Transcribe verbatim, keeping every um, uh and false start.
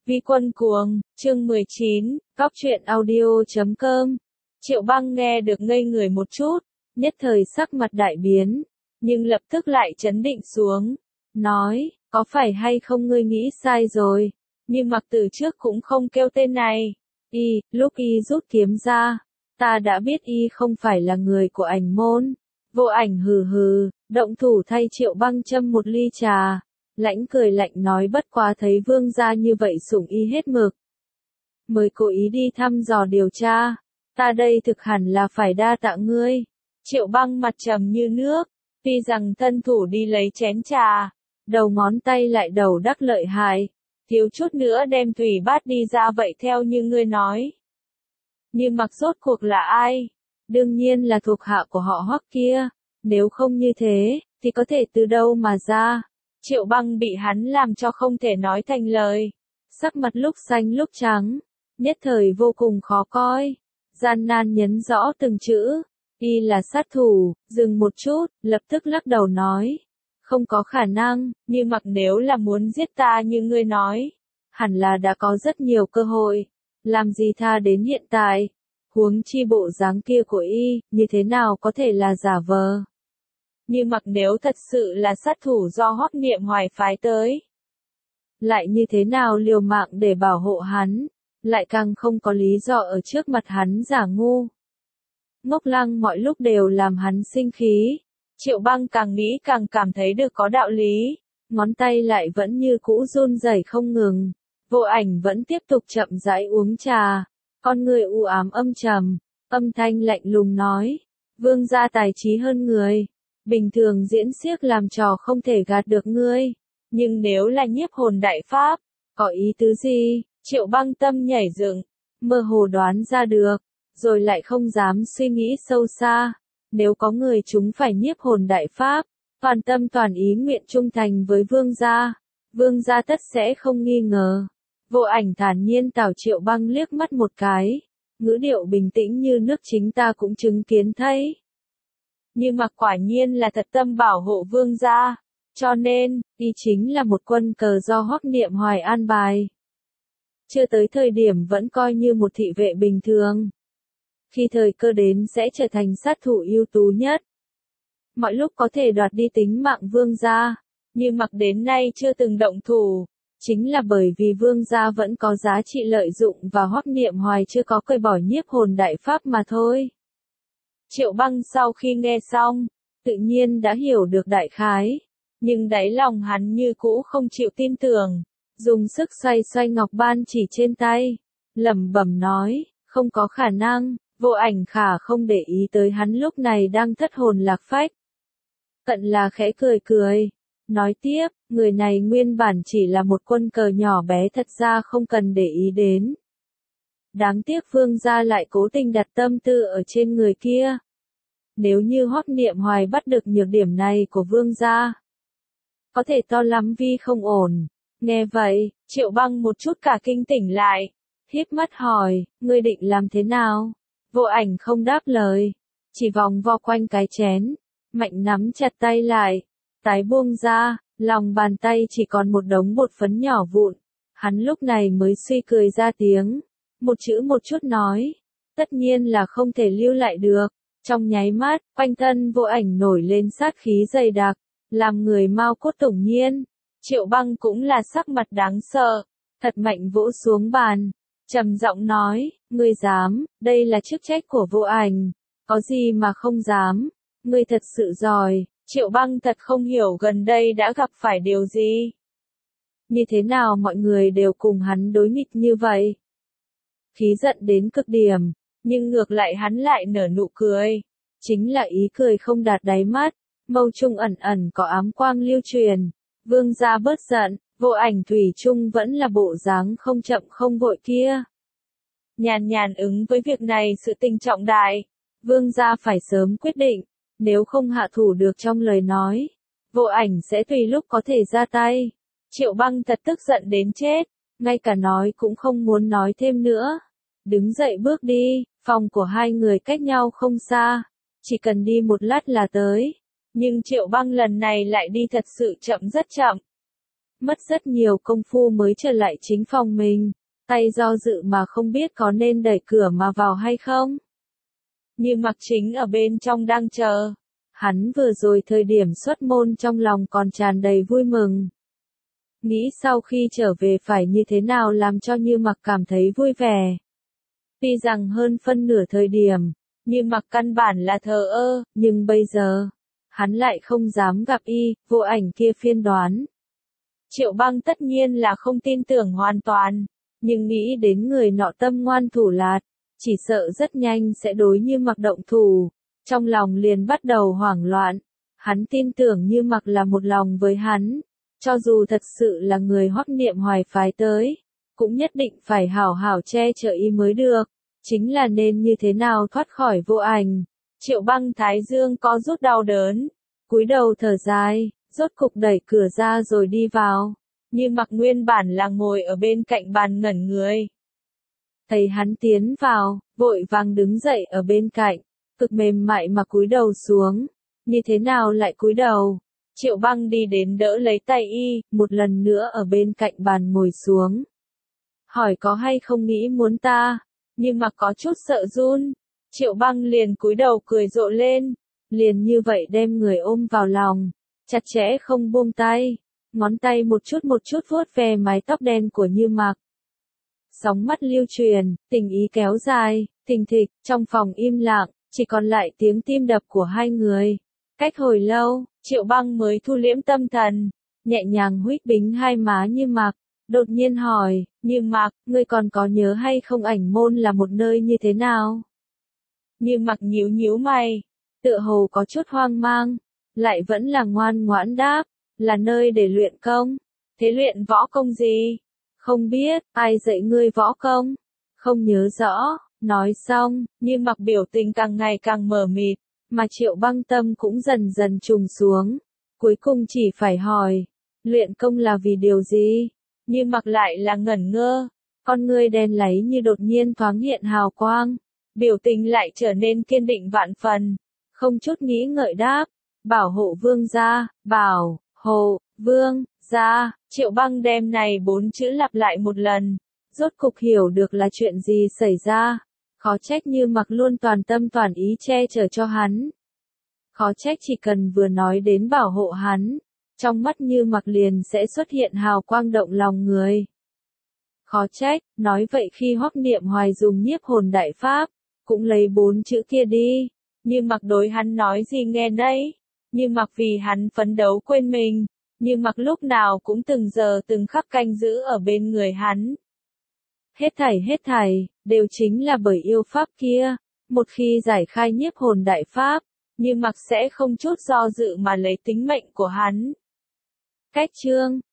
Vi Quân Cuồng, chương mười chín, Góc truyện audio chấm com. Triệu Băng nghe được ngây người một chút, nhất thời sắc mặt đại biến, nhưng lập tức lại trấn định xuống, nói, có phải hay không ngươi nghĩ sai rồi, nhưng mặc từ trước cũng không kêu tên này. Y, lúc Y rút kiếm ra, ta đã biết Y không phải là người của Ảnh môn. Vô Ảnh hừ hừ, động thủ thay Triệu Băng châm một ly trà. Lãnh cười lạnh nói bất quá thấy vương gia như vậy sủng Y hết mực, mới cố ý đi thăm dò điều tra, ta đây thực hẳn là phải đa tạ ngươi. Triệu Băng mặt trầm như nước, tuy rằng thân thủ đi lấy chén trà, đầu ngón tay lại đầu đắc lợi hại, thiếu chút nữa đem thủy bát đi ra vậy theo như ngươi nói. Nhưng mặc rốt cuộc là ai? Đương nhiên là thuộc hạ của họ Hoắc kia, nếu không như thế, thì có thể từ đâu mà ra? Triệu Băng bị hắn làm cho không thể nói thành lời, sắc mặt lúc xanh lúc trắng, nhất thời vô cùng khó coi, gian nan nhấn rõ từng chữ, Y là sát thủ, dừng một chút, lập tức lắc đầu nói, không có khả năng, như mặc nếu là muốn giết ta như ngươi nói, hẳn là đã có rất nhiều cơ hội, làm gì tha đến hiện tại, huống chi bộ dáng kia của Y, như thế nào có thể là giả vờ. Như mặc nếu thật sự là sát thủ do Hoắc Niệm Hoài phái tới, lại như thế nào liều mạng để bảo hộ hắn, lại càng không có lý do ở trước mặt hắn giả ngu. Ngốc Lăng mọi lúc đều làm hắn sinh khí, Triệu Băng càng nghĩ càng cảm thấy được có đạo lý, ngón tay lại vẫn như cũ run rẩy không ngừng. Vô Ảnh vẫn tiếp tục chậm rãi uống trà, con người u ám âm trầm, âm thanh lạnh lùng nói, vương gia tài trí hơn người. Bình thường diễn xiếc làm trò không thể gạt được ngươi, nhưng nếu là nhiếp hồn đại pháp, có ý tứ gì? Triệu Băng tâm nhảy dựng, mơ hồ đoán ra được, rồi lại không dám suy nghĩ sâu xa. Nếu có người chúng phải nhiếp hồn đại pháp, toàn tâm toàn ý nguyện trung thành với vương gia, vương gia tất sẽ không nghi ngờ. Vô Ảnh thản nhiên tảo Triệu Băng liếc mắt một cái, ngữ điệu bình tĩnh như nước chính ta cũng chứng kiến thấy. Nhưng mặc quả nhiên là thật tâm bảo hộ vương gia, cho nên, Y chính là một quân cờ do Hoắc Niệm Hoài an bài. Chưa tới thời điểm vẫn coi như một thị vệ bình thường. Khi thời cơ đến sẽ trở thành sát thủ ưu tú nhất. Mọi lúc có thể đoạt đi tính mạng vương gia, nhưng mặc đến nay chưa từng động thủ, chính là bởi vì vương gia vẫn có giá trị lợi dụng và Hoắc Niệm Hoài chưa có cởi bỏ nhiếp hồn đại pháp mà thôi. Triệu Băng sau khi nghe xong, tự nhiên đã hiểu được đại khái, nhưng đáy lòng hắn như cũ không chịu tin tưởng, dùng sức xoay xoay ngọc ban chỉ trên tay, lẩm bẩm nói, không có khả năng. Vô Ảnh khả không để ý tới hắn lúc này đang thất hồn lạc phách. Cận là khẽ cười cười, nói tiếp, người này nguyên bản chỉ là một quân cờ nhỏ bé thật ra không cần để ý đến. Đáng tiếc vương gia lại cố tình đặt tâm tư ở trên người kia. Nếu như Hoắc Niệm Hoài bắt được nhược điểm này của vương gia, có thể to lắm Vi không ổn. Nghe vậy, Triệu Băng một chút cả kinh tỉnh lại, híp mắt hỏi, ngươi định làm thế nào? Vô Ảnh không đáp lời, chỉ vòng vo quanh cái chén, mạnh nắm chặt tay lại, tái buông ra, lòng bàn tay chỉ còn một đống bột phấn nhỏ vụn. Hắn lúc này mới suy cười ra tiếng, một chữ một chút nói, tất nhiên là không thể lưu lại được. Trong nháy mắt, quanh thân Vô Ảnh nổi lên sát khí dày đặc, làm người mau cốt tủng nhiên. Triệu Băng cũng là sắc mặt đáng sợ, thật mạnh vỗ xuống bàn, trầm giọng nói, ngươi dám, đây là chức trách của Vô Ảnh, có gì mà không dám, ngươi thật sự giỏi. Triệu Băng thật không hiểu gần đây đã gặp phải điều gì. Như thế nào mọi người đều cùng hắn đối nghịch như vậy? Khí giận đến cực điểm, nhưng ngược lại hắn lại nở nụ cười, chính là ý cười không đạt đáy mắt, mâu trung ẩn ẩn có ám quang lưu truyền. Vương gia bớt giận, Vô Ảnh thủy chung vẫn là bộ dáng không chậm không vội kia. Nhàn nhàn ứng với việc này sự tình trọng đại, vương gia phải sớm quyết định, nếu không hạ thủ được trong lời nói, Vô Ảnh sẽ tùy lúc có thể ra tay. Triệu Băng thật tức giận đến chết, ngay cả nói cũng không muốn nói thêm nữa. Đứng dậy bước đi, phòng của hai người cách nhau không xa, chỉ cần đi một lát là tới. Nhưng Triệu Băng lần này lại đi thật sự chậm rất chậm. mất rất nhiều công phu mới trở lại chính phòng mình, tay do dự mà không biết có nên đẩy cửa mà vào hay không. Như Mặc chính ở bên trong đang chờ. Hắn vừa rồi thời điểm xuất môn trong lòng còn tràn đầy vui mừng. Nghĩ sau khi trở về phải như thế nào làm cho Như Mặc cảm thấy vui vẻ. Tuy rằng hơn phân nửa thời điểm, Như Mặc căn bản là thờ ơ, nhưng bây giờ, hắn lại không dám gặp y, vô ảnh kia phiên đoán. Triệu Băng tất nhiên là không tin tưởng hoàn toàn, nhưng nghĩ đến người nọ tâm ngoan thủ lạt, chỉ sợ rất nhanh sẽ đối Như Mặc động thủ, trong lòng liền bắt đầu hoảng loạn. Hắn tin tưởng Như Mặc là một lòng với hắn, cho dù thật sự là người Hoắc Niệm Hoài phái tới, cũng nhất định phải hảo hảo che chở y mới được, chính là nên như thế nào thoát khỏi vô ảnh. Triệu Băng thái dương có rút đau đớn, cúi đầu thở dài, rốt cục đẩy cửa ra rồi đi vào. Như Mặc nguyên bản là ngồi ở bên cạnh bàn ngẩn người. Thấy hắn tiến vào, vội vàng đứng dậy ở bên cạnh, cực mềm mại mà cúi đầu xuống. Như thế nào lại cúi đầu? Triệu Băng đi đến đỡ lấy tay y, một lần nữa ở bên cạnh bàn ngồi xuống. Hỏi có hay không nghĩ muốn ta? Như Mặc có chút sợ run. Triệu Băng liền cúi đầu cười rộ lên, liền như vậy đem người ôm vào lòng, chặt chẽ không buông tay, ngón tay một chút một chút vuốt về mái tóc đen của Như Mặc. Sóng mắt lưu truyền, tình ý kéo dài, thình thịch, trong phòng im lặng, chỉ còn lại tiếng tim đập của hai người. Cách hồi lâu, Triệu Băng mới thu liễm tâm thần, nhẹ nhàng huých bính hai má Như Mặc, đột nhiên hỏi, Như Mặc, ngươi còn có nhớ hay không ảnh môn là một nơi như thế nào? Như Mặc nhíu nhíu mày, tựa hồ có chút hoang mang, lại vẫn là ngoan ngoãn đáp, là nơi để luyện công. Thế luyện võ công gì? Không biết, ai dạy ngươi võ công? Không nhớ rõ. Nói xong, Như Mặc biểu tình càng ngày càng mờ mịt, mà Triệu Băng tâm cũng dần dần trùng xuống. Cuối cùng chỉ phải hỏi, luyện công là vì điều gì? Như Mặc lại là ngẩn ngơ, con ngươi đen láy như đột nhiên thoáng hiện hào quang, biểu tình lại trở nên kiên định vạn phần, không chút nghĩ ngợi đáp, bảo hộ vương gia, bảo hộ vương gia. Triệu Băng đem này bốn chữ lặp lại một lần, rốt cục hiểu được là chuyện gì xảy ra. Khó trách Như Mặc luôn toàn tâm toàn ý che chở cho hắn. Khó trách chỉ cần vừa nói đến bảo hộ hắn, trong mắt Như Mặc liền sẽ xuất hiện hào quang động lòng người. Khó trách, nói vậy khi Hoắc Niệm Hoài dùng nhiếp hồn đại pháp, cũng lấy bốn chữ kia đi. Như Mặc đối hắn nói gì nghe nấy. Như Mặc vì hắn phấn đấu quên mình. Như Mặc lúc nào cũng từng giờ từng khắc canh giữ ở bên người hắn. Hết thảy hết thảy, đều chính là bởi yêu pháp kia. Một khi giải khai nhiếp hồn đại pháp, Như Mặc sẽ không chút do dự mà lấy tính mệnh của hắn. Cách chương